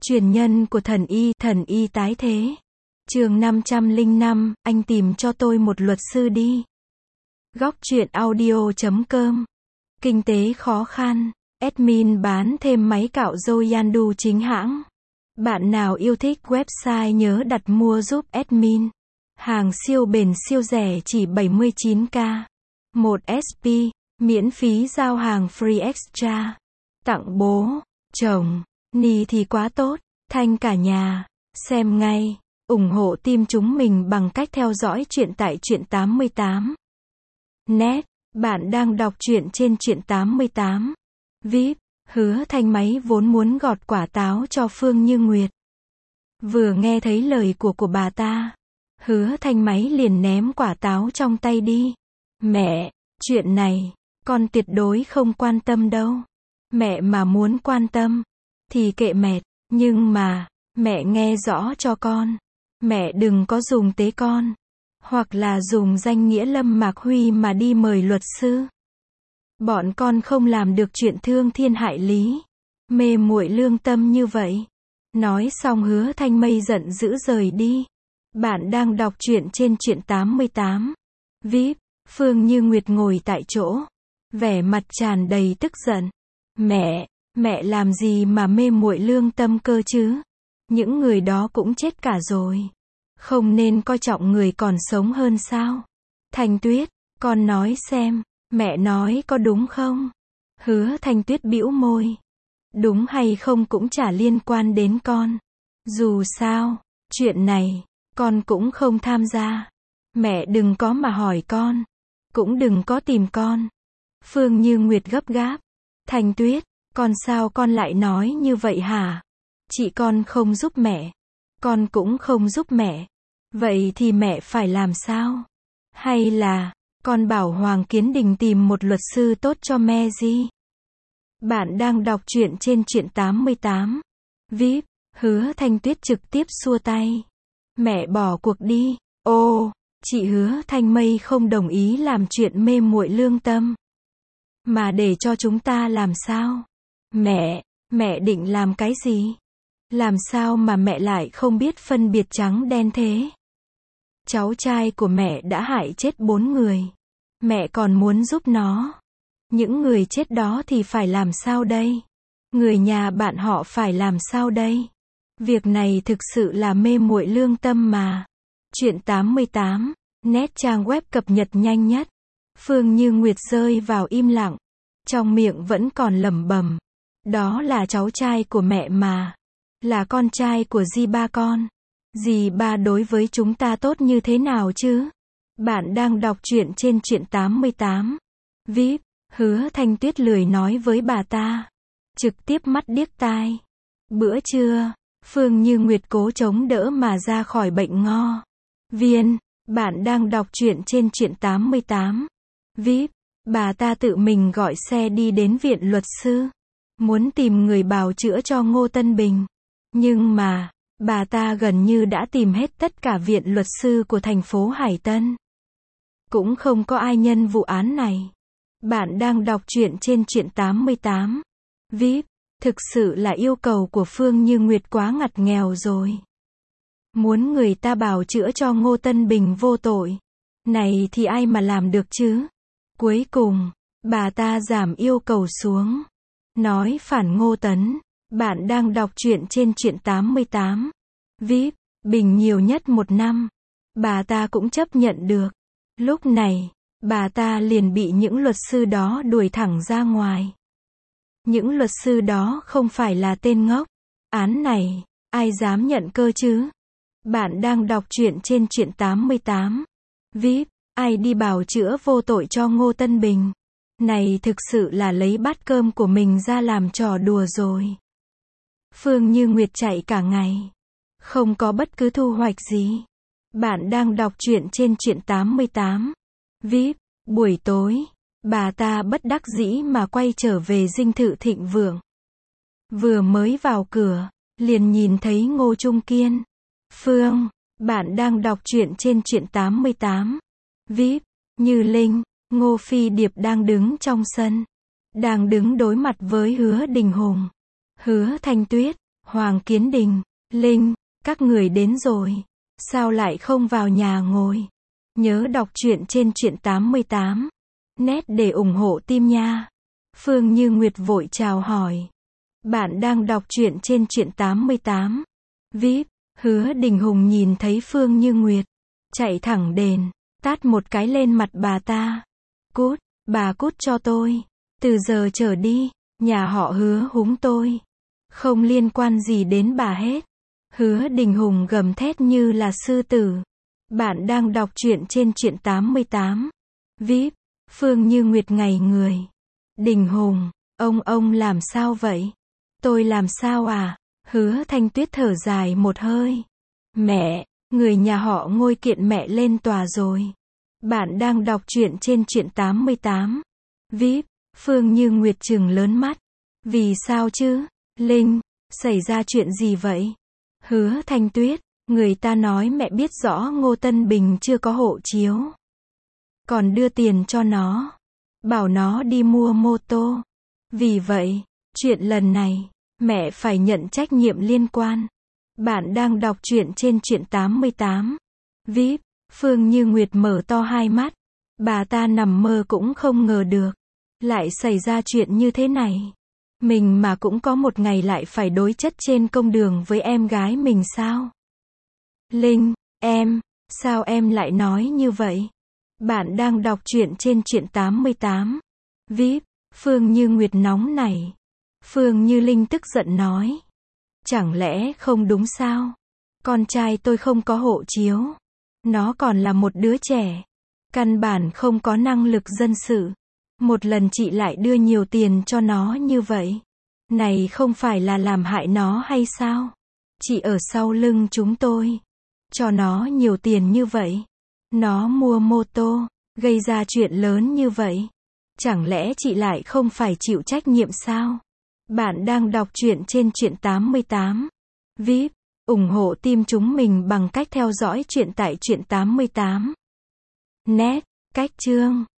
Truyền nhân của thần y tái thế. Chương 505, anh tìm cho tôi một luật sư đi. Góc truyện audio.com. Kinh tế khó khăn. Admin bán thêm máy cạo râu Yandu chính hãng. Bạn nào yêu thích website nhớ đặt mua giúp admin. Hàng siêu bền siêu rẻ chỉ 79k. 1 SP, miễn phí giao hàng free extra. Tặng bố, chồng, ni thì quá tốt, thanh cả nhà. Xem ngay, ủng hộ team chúng mình bằng cách theo dõi truyện tại truyện 88. Net, bạn đang đọc truyện trên truyện 88. VIP, Hứa Thanh Máy vốn muốn gọt quả táo cho Phương Như Nguyệt. Vừa nghe thấy lời của bà ta, Hứa Thanh Máy liền ném quả táo trong tay đi. Mẹ, chuyện này, con tuyệt đối không quan tâm đâu. Mẹ mà muốn quan tâm, thì kệ mẹ, nhưng mà, mẹ nghe rõ cho con. Mẹ đừng có dùng tế con, hoặc là dùng danh nghĩa Lâm Mạc Huy mà đi mời luật sư. Bọn con không làm được chuyện thương thiên hại lý, mê muội lương tâm như vậy. Nói xong Hứa Thanh Mây giận dữ rời đi. Bạn đang đọc truyện trên truyện 88. VIP, Phương Như Nguyệt ngồi tại chỗ, vẻ mặt tràn đầy tức giận. Mẹ làm gì mà mê muội lương tâm cơ chứ? Những người đó cũng chết cả rồi. Không nên coi trọng người còn sống hơn sao? Thanh Tuyết, con nói xem, mẹ nói có đúng không? Hứa Thanh Tuyết bĩu môi. Đúng hay không cũng chả liên quan đến con. Dù sao, chuyện này, con cũng không tham gia. Mẹ đừng có mà hỏi con. Cũng đừng có tìm con. Phương Như Nguyệt gấp gáp. Thanh Tuyết, con sao con lại nói như vậy hả? Chị con không giúp mẹ. Con cũng không giúp mẹ. Vậy thì mẹ phải làm sao? Hay là, con bảo Hoàng Kiến Đình tìm một luật sư tốt cho Mezi? Bạn đang đọc truyện trên truyện 88. VIP, Hứa Thanh Tuyết trực tiếp xua tay. Mẹ bỏ cuộc đi. Ô, chị Hứa Thanh Mây không đồng ý làm chuyện mê muội lương tâm. Mà để cho chúng ta làm sao? Mẹ định làm cái gì? Làm sao mà mẹ lại không biết phân biệt trắng đen thế? Cháu trai của mẹ đã hại chết 4 người. Mẹ còn muốn giúp nó. Những người chết đó thì phải làm sao đây? Người nhà bạn họ phải làm sao đây? Việc này thực sự là mê muội lương tâm mà. Truyện 88, net trang web cập nhật nhanh nhất. Phương Như Nguyệt rơi vào im lặng. Trong miệng vẫn còn lẩm bẩm. Đó là cháu trai của mẹ mà. Là con trai của dì ba con. Dì ba đối với chúng ta tốt như thế nào chứ? Bạn đang đọc truyện trên truyện 88. VIP, Hứa Thanh Tuyết lười nói với bà ta. Trực tiếp mắt điếc tai. Bữa trưa, Phương Như Nguyệt cố chống đỡ mà ra khỏi bệnh ngo. Viên, bạn đang đọc truyện trên truyện 88. VIP, bà ta tự mình gọi xe đi đến viện luật sư. Muốn tìm người bào chữa cho Ngô Tân Bình. Nhưng mà, bà ta gần như đã tìm hết tất cả viện luật sư của thành phố Hải Tân. Cũng không có ai nhân vụ án này. Bạn đang đọc truyện trên truyện 88. VIP, thực sự là yêu cầu của Phương Như Nguyệt quá ngặt nghèo rồi. Muốn người ta bào chữa cho Ngô Tân Bình vô tội. Này thì ai mà làm được chứ? Cuối cùng, bà ta giảm yêu cầu xuống. Nói phản Ngô Tấn. Bạn đang đọc truyện trên truyện 88. VIP, bình nhiều nhất 1 năm. Bà ta cũng chấp nhận được. Lúc này, bà ta liền bị những luật sư đó đuổi thẳng ra ngoài. Những luật sư đó không phải là tên ngốc. Án này, ai dám nhận cơ chứ? Bạn đang đọc truyện trên truyện 88. VIP, ai đi bào chữa vô tội cho Ngô Tân Bình? Này thực sự là lấy bát cơm của mình ra làm trò đùa rồi. Phương Như Nguyệt chạy cả ngày. Không có bất cứ thu hoạch gì. Bạn đang đọc truyện trên truyện 88. VIP, buổi tối, bà ta bất đắc dĩ mà quay trở về dinh thự Thịnh Vượng. Vừa mới vào cửa, liền nhìn thấy Ngô Trung Kiên. Phương, bạn đang đọc truyện trên truyện 88. VIP, Như Linh, Ngô Phi Điệp đang đứng trong sân. Đang đứng đối mặt với Hứa Đình Hùng. Hứa Thanh Tuyết, Hoàng Kiến Đình, Linh, các người đến rồi. Sao lại không vào nhà ngồi? Nhớ đọc truyện trên truyện 88. Net để ủng hộ team nha. Phương Như Nguyệt vội chào hỏi. Bạn đang đọc truyện trên truyện 88. VIP, Hứa Đình Hùng nhìn thấy Phương Như Nguyệt, chạy thẳng đến, tát một cái lên mặt bà ta. Cút, bà cút cho tôi. Từ giờ trở đi, nhà họ Hứa húng tôi. Không liên quan gì đến bà hết. Hứa Đình Hùng gầm thét như là sư tử. Bạn đang đọc truyện trên truyện 88. VIP, Phương Như Nguyệt ngây người. Đình Hùng, ông làm sao vậy? Tôi làm sao à? Hứa Thanh Tuyết thở dài một hơi. Mẹ, người nhà họ Ngôi kiện mẹ lên tòa rồi. Bạn đang đọc truyện trên truyện 88. VIP, Phương Như Nguyệt trừng lớn mắt. Vì sao chứ? Linh, xảy ra chuyện gì vậy? Hứa Thanh Tuyết, người ta nói mẹ biết rõ Ngô Tân Bình chưa có hộ chiếu. Còn đưa tiền cho nó. Bảo nó đi mua mô tô. Vì vậy, chuyện lần này, mẹ phải nhận trách nhiệm liên quan. Bạn đang đọc truyện trên truyện 88. VIP, Phương Như Nguyệt mở to hai mắt. Bà ta nằm mơ cũng không ngờ được. Lại xảy ra chuyện như thế này. Mình mà cũng có một ngày lại phải đối chất trên công đường với em gái mình sao? Linh, sao em lại nói như vậy? Bạn đang đọc truyện trên truyện 88. VIP, Phương Như Nguyệt nóng nảy. Phương Như Linh tức giận nói. Chẳng lẽ không đúng sao? Con trai tôi không có hộ chiếu. Nó còn là một đứa trẻ. Căn bản không có năng lực dân sự. Một lần chị lại đưa nhiều tiền cho nó như vậy. Này không phải là làm hại nó hay sao? Chị ở sau lưng chúng tôi. Cho nó nhiều tiền như vậy. Nó mua mô tô, gây ra chuyện lớn như vậy. Chẳng lẽ chị lại không phải chịu trách nhiệm sao? Bạn đang đọc truyện trên truyện 88. VIP, ủng hộ team chúng mình bằng cách theo dõi truyện tại truyện 88. Net, cách chương.